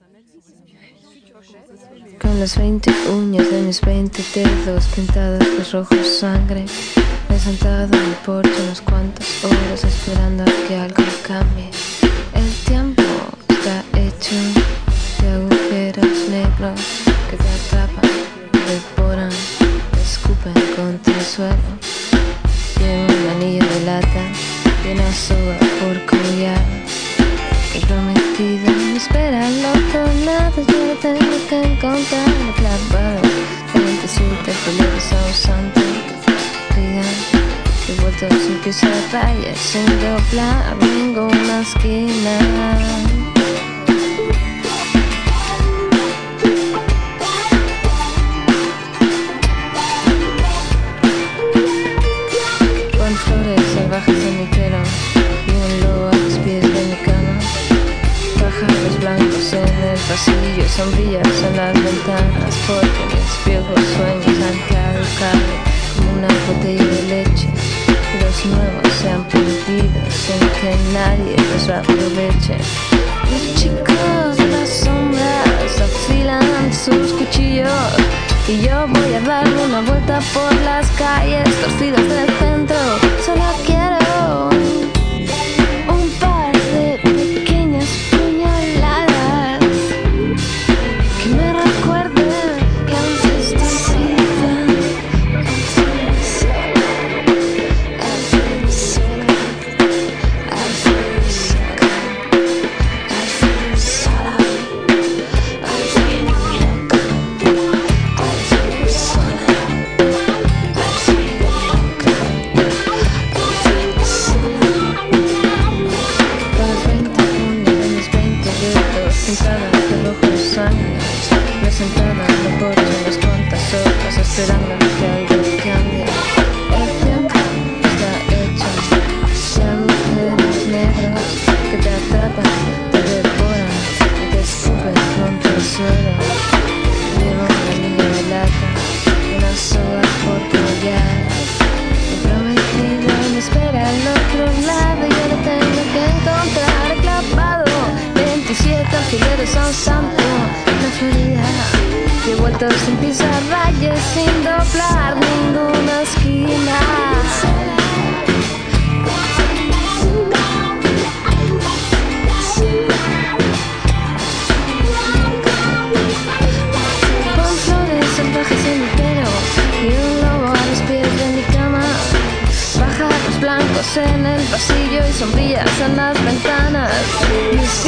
Con las 20 uñas de mis 20 dedos pintadas de rojo sangre, me he sentado en el porche unas cuantas horas esperando a que algo cambie. El tiempo está hecho de agujeros negros que te atrapan, devoran, te escupen contra el suelo. Llevo un anillo de lata y una soga por collar. Que prometido me espera al otro lado. Yo lo tengo que encontrar clavado. 27 colores a un santo. Digan que he vuelto sin pisar rayas, sin doblar ninguna esquina. Con flores salvajes en mi pelo y un lobo a los pies de mi cama. Pájaros blancos en el pasillo, sombrillas en las ventanas, porque mis viejos sueños han caducado como una botella de leche. Los nuevos se han perdido sin que nadie los aproveche. Los chicos de las sombras afilan sus cuchillos y yo voy a darme una vuelta por las calles torcidas del centro. Solo quiero un par de pequeñas puñaladas que me recuerden que antes estoy viva. Sentada en el porche unas cuantas horas esperando que algo cambie. El tiempo está hecho de agujeros negros que te atrapan, te devoran y te escupen contra el suelo. Llevo un anillo de lata, una soga por collar. Mi prometido me espera al otro lado y yo lo tengo que encontrar clavado. 27 alfileres a un santo. La Florida, y he vuelto sin pisar rayas, sin doblar ninguna esquina. Con flores salvajes en mi pelo y un lobo a los pies de mi cama. Pájaros blancos en el pasillo y sombrillas en las ventanas.